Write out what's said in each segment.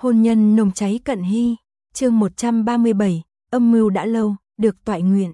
Hôn nhân nồng cháy cận hy, chương 137, âm mưu đã lâu, được toại nguyện.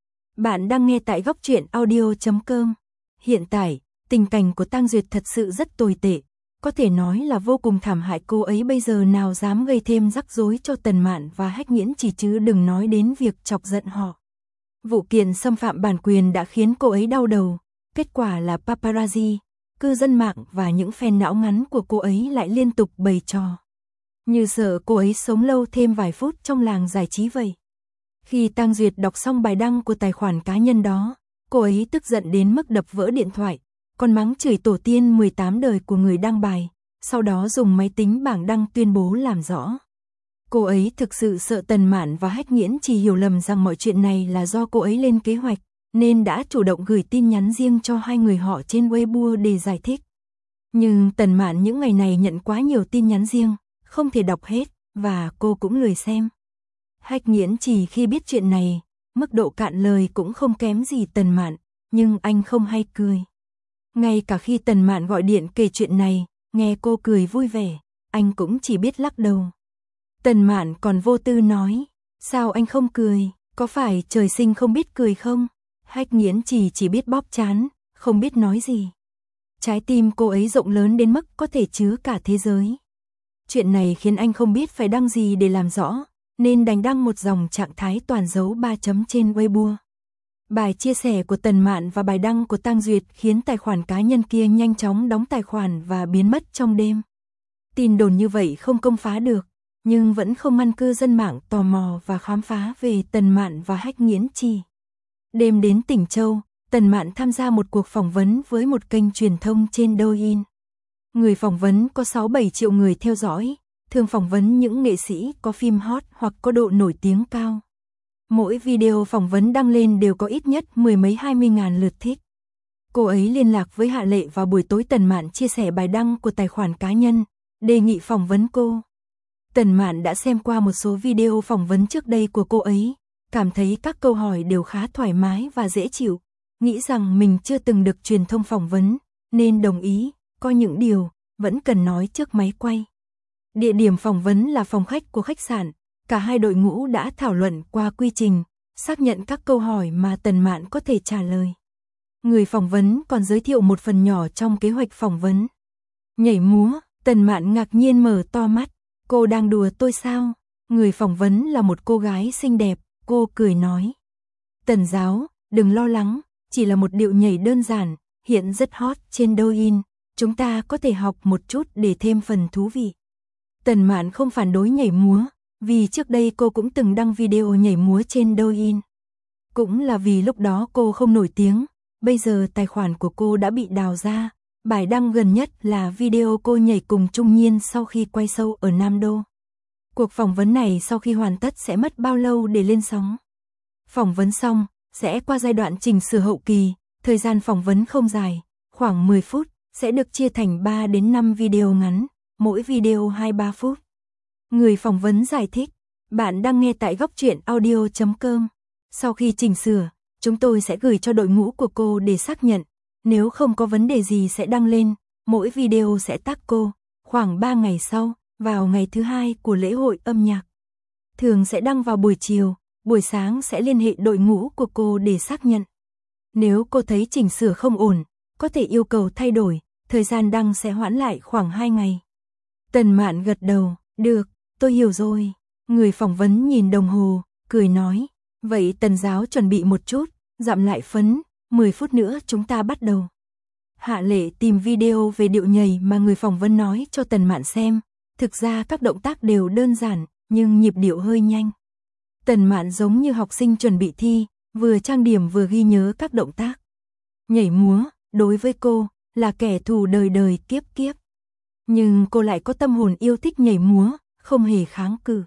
Bạn đang nghe tại góc truyện audio.com. Hiện tại, tình cảnh của Tang Duyệt thật sự rất tồi tệ, có thể nói là vô cùng thảm hại. Cô ấy bây giờ nào dám gây thêm rắc rối cho Tần Mạn và Hách Nghiễn Trì chứ đừng nói đến việc chọc giận họ. Vụ kiện xâm phạm bản quyền đã khiến cô ấy đau đầu, kết quả là paparazzi, cư dân mạng và những fan não ngắn của cô ấy lại liên tục bày trò. Như sợ cô ấy sống lâu thêm vài phút trong làng giải trí vậy. Khi Tang Duyệt đọc xong bài đăng của tài khoản cá nhân đó, cô ấy tức giận đến mức đập vỡ điện thoại, còn mắng chửi tổ tiên 18 đời của người đăng bài, sau đó dùng máy tính bảng đăng tuyên bố làm rõ. Cô ấy thực sự sợ Tần Mạn và Hách Nghiễn Trì hiểu lầm rằng mọi chuyện này là do cô ấy lên kế hoạch, nên đã chủ động gửi tin nhắn riêng cho hai người họ trên Weibo để giải thích. Nhưng Tần Mạn những ngày này nhận quá nhiều tin nhắn riêng, không thể đọc hết, và cô cũng lười xem. Hách Nghiễn Trì khi biết chuyện này, mức độ cạn lời cũng không kém gì Tần Mạn, nhưng anh không hay cười. Ngay cả khi Tần Mạn gọi điện kể chuyện này, nghe cô cười vui vẻ, anh cũng chỉ biết lắc đầu. Tần Mạn còn vô tư nói, sao anh không cười, có phải trời sinh không biết cười không? Hách Nghiễn Trì chỉ biết bóp trán, không biết nói gì. Trái tim cô ấy rộng lớn đến mức có thể chứa cả thế giới. Chuyện này khiến anh không biết phải đăng gì để làm rõ, nên đành đăng một dòng trạng thái toàn dấu 3 chấm trên Weibo. Bài chia sẻ của Tần Mạn và bài đăng của Tang Duyệt khiến tài khoản cá nhân kia nhanh chóng đóng tài khoản và biến mất trong đêm. Tin đồn như vậy không công phá được, nhưng vẫn không ngăn cư dân mạng tò mò và khám phá về Tần Mạn và Hách Nghiễn Trì. Đêm đến tỉnh Châu, Tần Mạn tham gia một cuộc phỏng vấn với một kênh truyền thông trên Douyin. Người phỏng vấn có 6-7 triệu người theo dõi, thường phỏng vấn những nghệ sĩ có phim hot hoặc có độ nổi tiếng cao. Mỗi video phỏng vấn đăng lên đều có ít nhất 10 mấy 20 ngàn lượt thích. Cô ấy liên lạc với Hạ Lệ vào buổi tối. Tần Mạn chia sẻ bài đăng của tài khoản cá nhân, đề nghị phỏng vấn cô. Tần Mạn đã xem qua một số video phỏng vấn trước đây của cô ấy, cảm thấy các câu hỏi đều khá thoải mái và dễ chịu, nghĩ rằng mình chưa từng được truyền thông phỏng vấn, nên đồng ý, có những điều vẫn cần nói trước máy quay. Địa điểm phỏng vấn là phòng khách của khách sạn, cả hai đội ngũ đã thảo luận qua quy trình, xác nhận các câu hỏi mà Tần Mạn có thể trả lời. Người phỏng vấn còn giới thiệu một phần nhỏ trong kế hoạch phỏng vấn. Nhảy múa, Tần Mạn ngạc nhiên mở to mắt, cô đang đùa tôi sao? Người phỏng vấn là một cô gái xinh đẹp, cô cười nói. Tần giáo, đừng lo lắng, chỉ là một điệu nhảy đơn giản, hiện rất hot trên Douyin, chúng ta có thể học một chút để thêm phần thú vị. Tần Mạn không phản đối nhảy múa, vì trước đây cô cũng từng đăng video nhảy múa trên Douyin. Cũng là vì lúc đó cô không nổi tiếng, bây giờ tài khoản của cô đã bị đào ra. Bài đăng gần nhất là video cô nhảy cùng Trung Nhiên sau khi quay show ở Nam Đô. Cuộc phỏng vấn này sau khi hoàn tất sẽ mất bao lâu để lên sóng? Phỏng vấn xong, sẽ qua giai đoạn chỉnh sửa hậu kỳ, thời gian phỏng vấn không dài, khoảng 10 phút, sẽ được chia thành 3 đến 5 video ngắn, mỗi video 2-3 phút. Người phỏng vấn giải thích, bạn đang nghe tại góc truyện audio.com. Sau khi chỉnh sửa, chúng tôi sẽ gửi cho đội ngũ của cô để xác nhận, nếu không có vấn đề gì sẽ đăng lên, mỗi video sẽ tag cô, khoảng 3 ngày sau, vào ngày thứ 2 của lễ hội âm nhạc. Thường sẽ đăng vào buổi chiều, buổi sáng sẽ liên hệ đội ngũ của cô để xác nhận. Nếu cô thấy chỉnh sửa không ổn, có thể yêu cầu thay đổi, thời gian đăng sẽ hoãn lại khoảng 2 ngày. Tần Mạn gật đầu, được, tôi hiểu rồi. Người phỏng vấn nhìn đồng hồ, cười nói, vậy Tần giáo chuẩn bị một chút, dặm lại phấn, 10 phút nữa chúng ta bắt đầu. Hạ Lệ tìm video về điệu nhảy mà người phỏng vấn nói cho Tần Mạn xem, thực ra các động tác đều đơn giản, nhưng nhịp điệu hơi nhanh. Tần Mạn giống như học sinh chuẩn bị thi, vừa trang điểm vừa ghi nhớ các động tác. Nhảy múa, đối với cô, là kẻ thù đời đời kiếp kiếp. Nhưng cô lại có tâm hồn yêu thích nhảy múa, không hề kháng cự.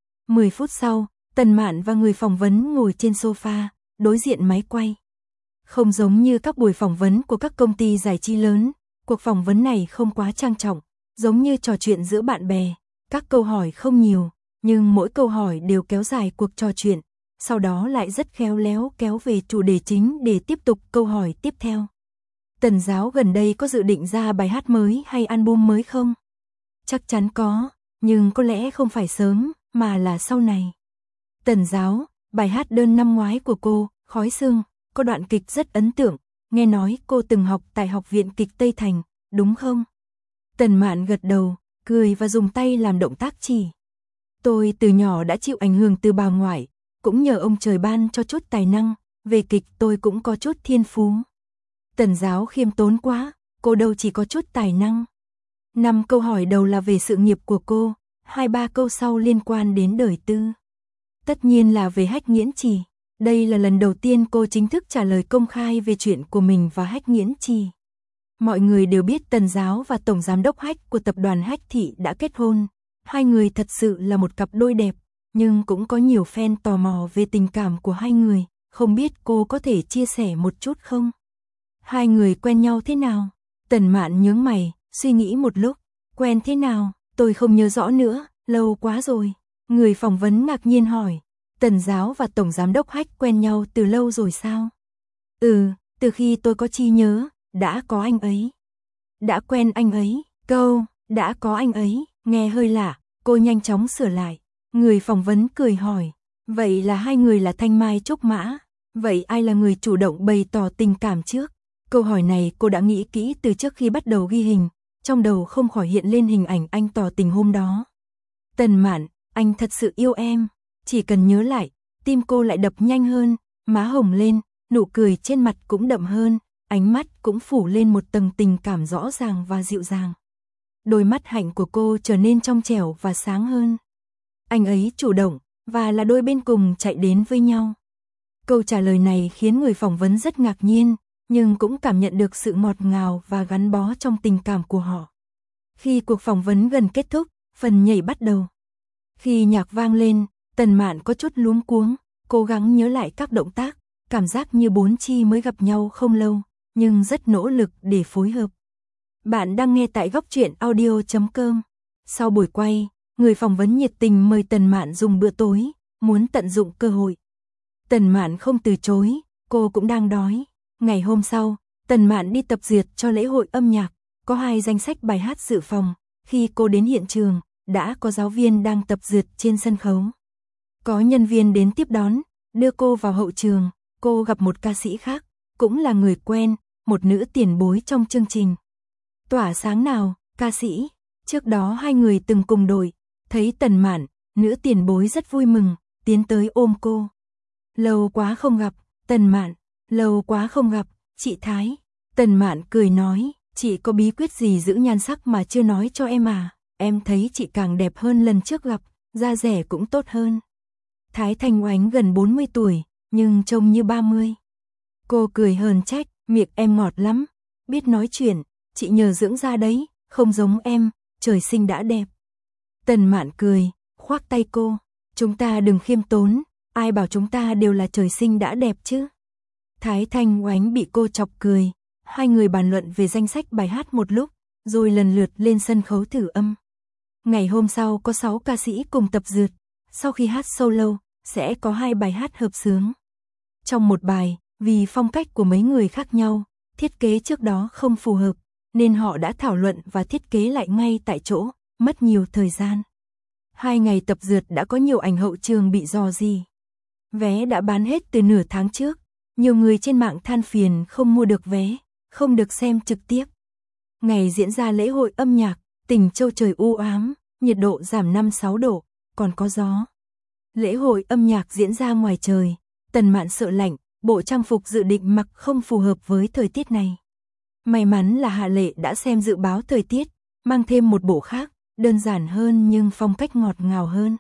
10 phút sau, Tần Mạn và người phỏng vấn ngồi trên sofa, đối diện máy quay. Không giống như các buổi phỏng vấn của các công ty giải trí lớn, cuộc phỏng vấn này không quá trang trọng, giống như trò chuyện giữa bạn bè. Các câu hỏi không nhiều, nhưng mỗi câu hỏi đều kéo dài cuộc trò chuyện, sau đó lại rất khéo léo kéo về chủ đề chính để tiếp tục câu hỏi tiếp theo. Tần giáo gần đây có dự định ra bài hát mới hay album mới không? Chắc chắn có, nhưng có lẽ không phải sớm, mà là sau này. Tần Giáo, bài hát đơn năm ngoái của cô, Khói Sương, có đoạn kịch rất ấn tượng, nghe nói cô từng học tại Học viện Kịch Tây Thành, đúng không? Tần Mạn gật đầu, cười và dùng tay làm động tác chỉ. Tôi từ nhỏ đã chịu ảnh hưởng từ bà ngoại, cũng nhờ ông trời ban cho chút tài năng, về kịch tôi cũng có chút thiên phú. Tần Giáo khiêm tốn quá, cô đâu chỉ có chút tài năng. 5 câu hỏi đầu là về sự nghiệp của cô, 2-3 câu sau liên quan đến đời tư. Tất nhiên là về Hách Nghiễn Trì. Đây là lần đầu tiên cô chính thức trả lời công khai về chuyện của mình và Hách Nghiễn Trì. Mọi người đều biết Tần Giáo và Tổng Giám đốc Hách của tập đoàn Hách Thị đã kết hôn. Hai người thật sự là một cặp đôi đẹp, nhưng cũng có nhiều fan tò mò về tình cảm của hai người, không biết cô có thể chia sẻ một chút không? Hai người quen nhau thế nào? Tần Mạn nhướng mày, suy nghĩ một lúc, quen thế nào, tôi không nhớ rõ nữa, lâu quá rồi. Người phỏng vấn ngạc nhiên hỏi, Tần Giáo và Tổng Giám đốc Hách quen nhau từ lâu rồi sao? Từ khi tôi có trí nhớ, đã có anh ấy. Đã quen anh ấy, câu, đã có anh ấy, nghe hơi lạ, cô nhanh chóng sửa lại. Người phỏng vấn cười hỏi, vậy là hai người là thanh mai trúc mã, vậy ai là người chủ động bày tỏ tình cảm trước? Câu hỏi này cô đã nghĩ kỹ từ trước khi bắt đầu ghi hình, trong đầu không khỏi hiện lên hình ảnh anh tỏ tình hôm đó. Tần Mạn, anh thật sự yêu em, chỉ cần nhớ lại, tim cô lại đập nhanh hơn, má hồng lên, nụ cười trên mặt cũng đậm hơn, ánh mắt cũng phủ lên một tầng tình cảm rõ ràng và dịu dàng. Đôi mắt hạnh của cô trở nên trong trẻo và sáng hơn. Anh ấy chủ động, và là đôi bên cùng chạy đến với nhau. Câu trả lời này khiến người phỏng vấn rất ngạc nhiên, nhưng cũng cảm nhận được sự ngọt ngào và gắn bó trong tình cảm của họ. Khi cuộc phỏng vấn gần kết thúc, phần nhảy bắt đầu. Khi nhạc vang lên, Tần Mạn có chút luống cuống, cố gắng nhớ lại các động tác, cảm giác như bốn chi mới gặp nhau không lâu, nhưng rất nỗ lực để phối hợp. Bạn đang nghe tại Góc Truyện Audio.com. Sau buổi quay, người phỏng vấn nhiệt tình mời Tần Mạn dùng bữa tối, muốn tận dụng cơ hội. Tần Mạn không từ chối, cô cũng đang đói. Ngày hôm sau, Tần Mạn đi tập dượt cho lễ hội âm nhạc, có 2 danh sách bài hát dự phòng. Khi cô đến hiện trường, đã có giáo viên đang tập dượt trên sân khấu. Có nhân viên đến tiếp đón, đưa cô vào hậu trường, cô gặp một ca sĩ khác, cũng là người quen, một nữ tiền bối trong chương trình. Tỏa sáng nào, ca sĩ, trước đó hai người từng cùng đội, thấy Tần Mạn, nữ tiền bối rất vui mừng, tiến tới ôm cô. Lâu quá không gặp, Tần Mạn, lâu quá không gặp, chị Thái. Tần Mạn cười nói, chị có bí quyết gì giữ nhan sắc mà chưa nói cho em à? Em thấy chị càng đẹp hơn lần trước gặp, da rẻ cũng tốt hơn. Thái Thanh Oánh gần 40 tuổi, nhưng trông như 30. Cô cười hờn trách, miệng em ngọt lắm, biết nói chuyện, chị nhờ dưỡng da đấy, không giống em, trời sinh đã đẹp. Tần Mạn cười, khoác tay cô, chúng ta đừng khiêm tốn, ai bảo chúng ta đều là trời sinh đã đẹp chứ. Thái Thanh Oánh bị cô chọc cười, hai người bàn luận về danh sách bài hát một lúc, rồi lần lượt lên sân khấu thử âm. Ngày hôm sau có 6 ca sĩ cùng tập dượt, sau khi hát solo, sẽ có 2 bài hát hợp xướng. Trong một bài, vì phong cách của mấy người khác nhau, thiết kế trước đó không phù hợp, nên họ đã thảo luận và thiết kế lại ngay tại chỗ, mất nhiều thời gian. 2 ngày tập dượt đã có nhiều ảnh hậu trường bị rò rỉ. Vé đã bán hết từ nửa tháng trước, nhiều người trên mạng than phiền không mua được vé, không được xem trực tiếp. Ngày diễn ra lễ hội âm nhạc, Tỉnh Châu trời u ám, nhiệt độ giảm 5-6 độ, còn có gió. Lễ hội âm nhạc diễn ra ngoài trời, Tần Mạn sợ lạnh, bộ trang phục dự định mặc không phù hợp với thời tiết này. May mắn là Hạ Lệ đã xem dự báo thời tiết, mang thêm một bộ khác, đơn giản hơn nhưng phong cách ngọt ngào hơn.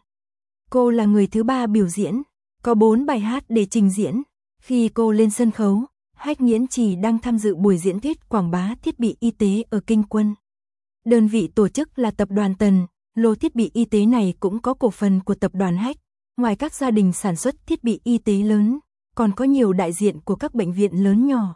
Cô là người thứ 3 biểu diễn, có 4 bài hát để trình diễn. Khi cô lên sân khấu, Hách Nghiễn Trì đang tham dự buổi diễn thuyết quảng bá thiết bị y tế ở Kinh Quân. Đơn vị tổ chức là tập đoàn Tần, lô thiết bị y tế này cũng có cổ phần của tập đoàn Hách. Ngoài các gia đình sản xuất thiết bị y tế lớn, còn có nhiều đại diện của các bệnh viện lớn nhỏ.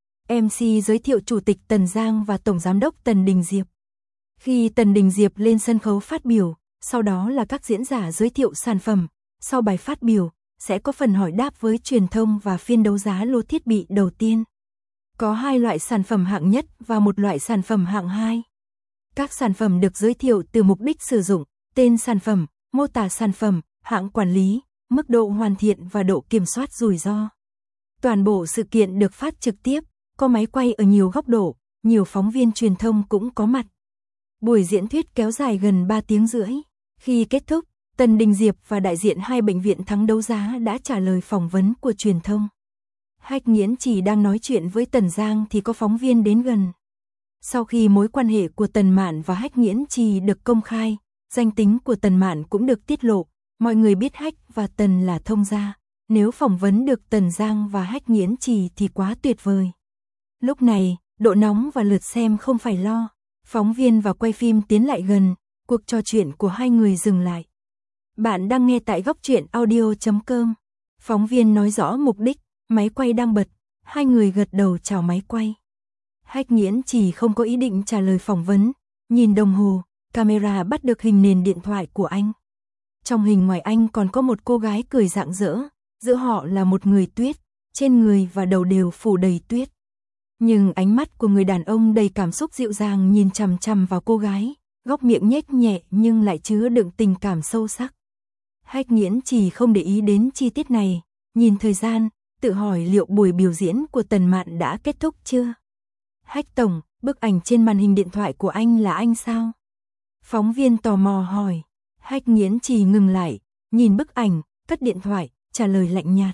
MC giới thiệu Chủ tịch Tần Giang và Tổng Giám đốc Tần Đình Diệp. Khi Tần Đình Diệp lên sân khấu phát biểu, sau đó là các diễn giả giới thiệu sản phẩm. Sau bài phát biểu, sẽ có phần hỏi đáp với truyền thông và phiên đấu giá lô thiết bị đầu tiên. Có 2 loại sản phẩm hạng nhất và 1 loại sản phẩm hạng 2. Các sản phẩm được giới thiệu từ mục đích sử dụng, tên sản phẩm, mô tả sản phẩm, hãng quản lý, mức độ hoàn thiện và độ kiểm soát rủi ro. Toàn bộ sự kiện được phát trực tiếp, có máy quay ở nhiều góc độ, nhiều phóng viên truyền thông cũng có mặt. Buổi diễn thuyết kéo dài gần 3 tiếng rưỡi. Khi kết thúc, Tần Đình Diệp và đại diện 2 bệnh viện thắng đấu giá đã trả lời phỏng vấn của truyền thông. Hách Nghiễn Trì đang nói chuyện với Tần Giang thì có phóng viên đến gần. Sau khi mối quan hệ của Tần Mạn và Hách Nghiễn Trì được công khai, danh tính của Tần Mạn cũng được tiết lộ, mọi người biết Hách và Tần là thông gia. Nếu phỏng vấn được Tần Giang và Hách Nghiễn Trì thì quá tuyệt vời. Lúc này, độ nóng và lượt xem không phải lo. Phóng viên và quay phim tiến lại gần, cuộc trò chuyện của hai người dừng lại. Bạn đang nghe tại góc truyện audio.com. Phóng viên nói rõ mục đích, máy quay đang bật, hai người gật đầu chào máy quay. Hách Nghiễn Trì không có ý định trả lời phỏng vấn, nhìn đồng hồ, camera bắt được hình nền điện thoại của anh. Trong hình ngoài anh còn có một cô gái cười rạng rỡ, giữa họ là một người tuyết, trên người và đầu đều phủ đầy tuyết. Nhưng ánh mắt của người đàn ông đầy cảm xúc dịu dàng nhìn chằm chằm vào cô gái, góc miệng nhếch nhẹ nhưng lại chứa đựng tình cảm sâu sắc. Hách Nghiễn Trì không để ý đến chi tiết này, nhìn thời gian, tự hỏi liệu buổi biểu diễn của Tần Mạn đã kết thúc chưa? Hách tổng, bức ảnh trên màn hình điện thoại của anh là anh sao? Phóng viên tò mò hỏi. Hách Nghiễn Trì ngừng lại, nhìn bức ảnh, cất điện thoại, trả lời lạnh nhạt.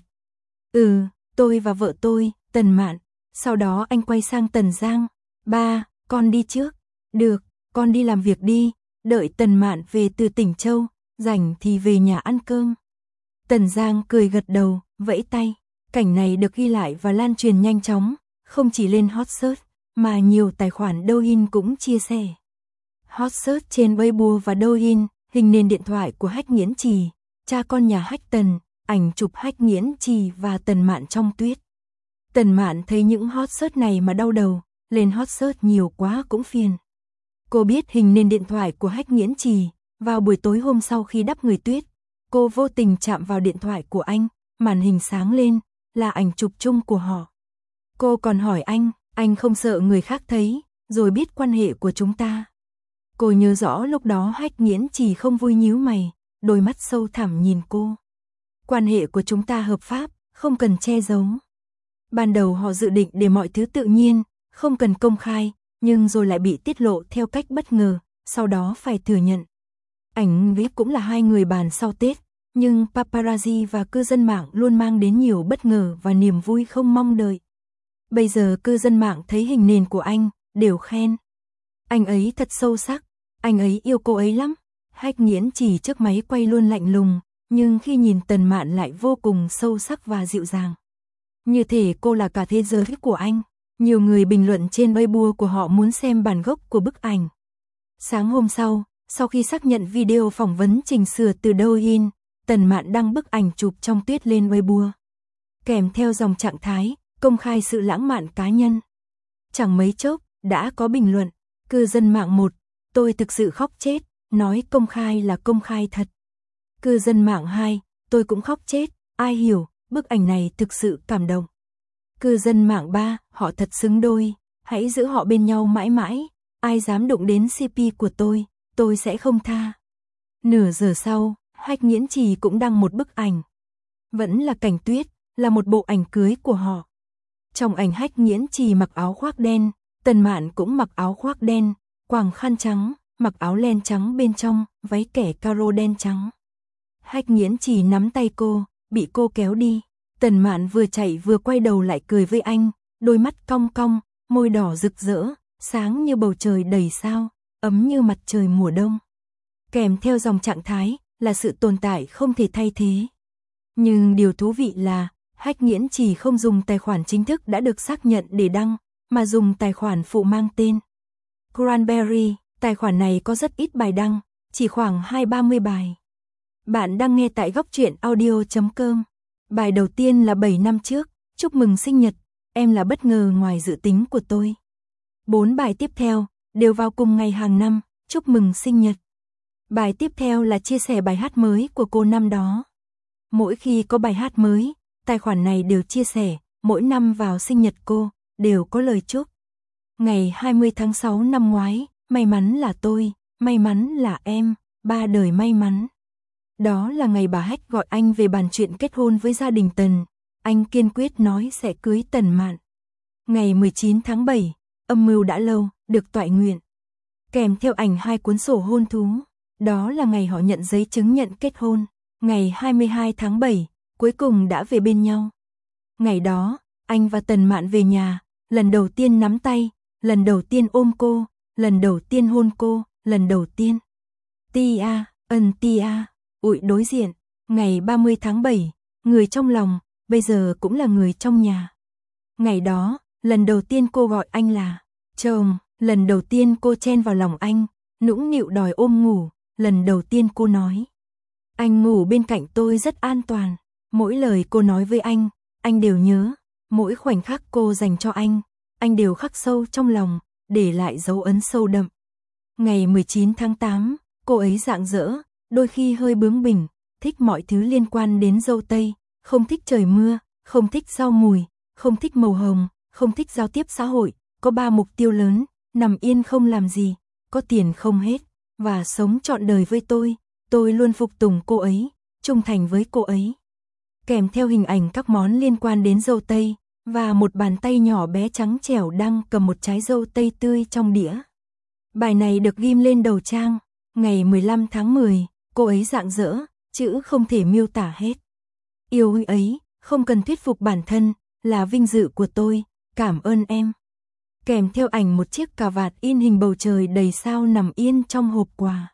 Tôi và vợ tôi, Tần Mạn. Sau đó anh quay sang Tần Giang. Ba, con đi trước. Được, con đi làm việc đi, đợi Tần Mạn về từ tỉnh Châu, rảnh thì về nhà ăn cơm. Tần Giang cười gật đầu, vẫy tay. Cảnh này được ghi lại và lan truyền nhanh chóng, không chỉ lên hot search, mà nhiều tài khoản Douyin cũng chia sẻ. Hot search trên Weibo và Douyin, hình nền điện thoại của Hách Nghiễn Trì, cha con nhà Hách Tần, ảnh chụp Hách Nghiễn Trì và Tần Mạn trong tuyết. Tần Mạn thấy những hot search này mà đau đầu, lên hot search nhiều quá cũng phiền. Cô biết hình nền điện thoại của Hách Nghiễn Trì, vào buổi tối hôm sau khi đắp người tuyết, cô vô tình chạm vào điện thoại của anh, màn hình sáng lên, là ảnh chụp chung của họ. Cô còn hỏi anh không sợ người khác thấy, rồi biết quan hệ của chúng ta. Cô nhớ rõ lúc đó Hách Nghiễn Trì không vui nhíu mày, đôi mắt sâu thẳm nhìn cô. Quan hệ của chúng ta hợp pháp, không cần che giấu. Ban đầu họ dự định để mọi thứ tự nhiên, không cần công khai, nhưng rồi lại bị tiết lộ theo cách bất ngờ, sau đó phải thừa nhận. Ảnh VIP cũng là hai người bàn sau Tết, nhưng paparazzi và cư dân mạng luôn mang đến nhiều bất ngờ và niềm vui không mong đợi. Bây giờ cư dân mạng thấy hình nền của anh, đều khen. Anh ấy thật sâu sắc, anh ấy yêu cô ấy lắm. Hách Nghiễn Trì trước máy quay luôn lạnh lùng, nhưng khi nhìn Tần Mạn lại vô cùng sâu sắc và dịu dàng. Như thể cô là cả thế giới của anh. Nhiều người bình luận trên Weibo của họ muốn xem bản gốc của bức ảnh. Sáng hôm sau khi xác nhận video phỏng vấn chỉnh sửa từ Douyin, Tần Mạn đăng bức ảnh chụp trong tuyết lên Weibo. Kèm theo dòng trạng thái, công khai sự lãng mạn cá nhân. Chẳng mấy chốc, đã có bình luận, cư dân mạng 1, tôi thực sự khóc chết, nói công khai là công khai thật. Cư dân mạng 2, tôi cũng khóc chết, ai hiểu, bức ảnh này thực sự cảm động. Cư dân mạng 3, họ thật xứng đôi, hãy giữ họ bên nhau mãi mãi, ai dám đụng đến CP của tôi sẽ không tha. Nửa giờ sau, Hách Nghiễn Trì cũng đăng một bức ảnh. Vẫn là cảnh tuyết, là một bộ ảnh cưới của họ. Trong ảnh Hách Nghiễn Trì mặc áo khoác đen, Tần Mạn cũng mặc áo khoác đen, quàng khăn trắng, mặc áo len trắng bên trong, váy kẻ caro đen trắng. Hách Nghiễn Trì nắm tay cô, bị cô kéo đi. Tần Mạn vừa chạy vừa quay đầu lại cười với anh, đôi mắt cong cong, môi đỏ rực rỡ, sáng như bầu trời đầy sao, ấm như mặt trời mùa đông. Kèm theo dòng trạng thái là sự tồn tại không thể thay thế. Nhưng điều thú vị là Hách Nghiễn Trì không dùng tài khoản chính thức đã được xác nhận để đăng, mà dùng tài khoản phụ mang tên Cranberry. Tài khoản này có rất ít bài đăng, chỉ khoảng 20-30 bài. Bạn đang nghe tại góc truyện audio.com. Bài đầu tiên là 7 năm trước, chúc mừng sinh nhật, em là bất ngờ ngoài dự tính của tôi. 4 bài tiếp theo, đều vào cùng ngày hàng năm, chúc mừng sinh nhật. Bài tiếp theo là chia sẻ bài hát mới của cô năm đó. Mỗi khi có bài hát mới, tài khoản này đều chia sẻ, mỗi năm vào sinh nhật cô, đều có lời chúc. Ngày 20 tháng 6 năm ngoái, may mắn là tôi, may mắn là em, ba đời may mắn. Đó là ngày bà Hách gọi anh về bàn chuyện kết hôn với gia đình Tần, anh kiên quyết nói sẽ cưới Tần Mạn. Ngày 19 tháng 7, âm mưu đã lâu, được toại nguyện. Kèm theo ảnh 2 cuốn sổ hôn thú, đó là ngày họ nhận giấy chứng nhận kết hôn. Ngày 22 tháng 7, cuối cùng đã về bên nhau. Ngày đó, anh và Tần Mạn về nhà, lần đầu tiên nắm tay, lần đầu tiên ôm cô, lần đầu tiên hôn cô, lần đầu tiên. Tia, tia, ụi đối diện, ngày 30 tháng 7, người trong lòng, bây giờ cũng là người trong nhà. Ngày đó, lần đầu tiên cô gọi anh là chồng, lần đầu tiên cô chen vào lòng anh, nũng nịu đòi ôm ngủ, lần đầu tiên cô nói. Anh ngủ bên cạnh tôi rất an toàn, mỗi lời cô nói với anh đều nhớ, mỗi khoảnh khắc cô dành cho anh đều khắc sâu trong lòng, để lại dấu ấn sâu đậm. Ngày 19 tháng 8, cô ấy rạng rỡ, đôi khi hơi bướng bỉnh, thích mọi thứ liên quan đến dâu tây, không thích trời mưa, không thích rau mùi, không thích màu hồng, không thích giao tiếp xã hội, có 3 mục tiêu lớn, nằm yên không làm gì, có tiền không hết, và sống trọn đời với tôi luôn phục tùng cô ấy, trung thành với cô ấy. Kèm theo hình ảnh các món liên quan đến dâu tây, và một bàn tay nhỏ bé trắng trẻo đang cầm một trái dâu tây tươi trong đĩa. Bài này được ghim lên đầu trang, ngày 15 tháng 10, cô ấy rạng rỡ, chữ không thể miêu tả hết. Yêu ấy, không cần thuyết phục bản thân, là vinh dự của tôi, cảm ơn em. Kèm theo ảnh một chiếc cà vạt in hình bầu trời đầy sao nằm yên trong hộp quà.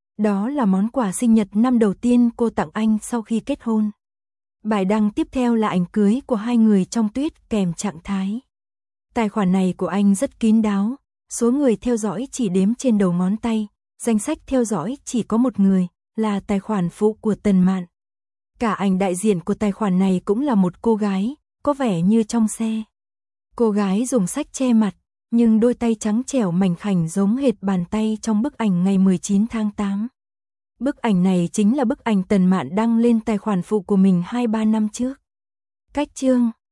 Đó là món quà sinh nhật năm đầu tiên cô tặng anh sau khi kết hôn. Bài đăng tiếp theo là ảnh cưới của hai người trong tuyết kèm trạng thái. Tài khoản này của anh rất kín đáo, số người theo dõi chỉ đếm trên đầu ngón tay, danh sách theo dõi chỉ có một người, là tài khoản phụ của Tần Mạn. Cả ảnh đại diện của tài khoản này cũng là một cô gái, có vẻ như trong xe. Cô gái dùng sách che mặt, nhưng đôi tay trắng trẻo mảnh khảnh giống hệt bàn tay trong bức ảnh ngày 19 tháng 8. Bức ảnh này chính là bức ảnh Tần Mạn đăng lên tài khoản phụ của mình 2-3 năm trước. Cách chương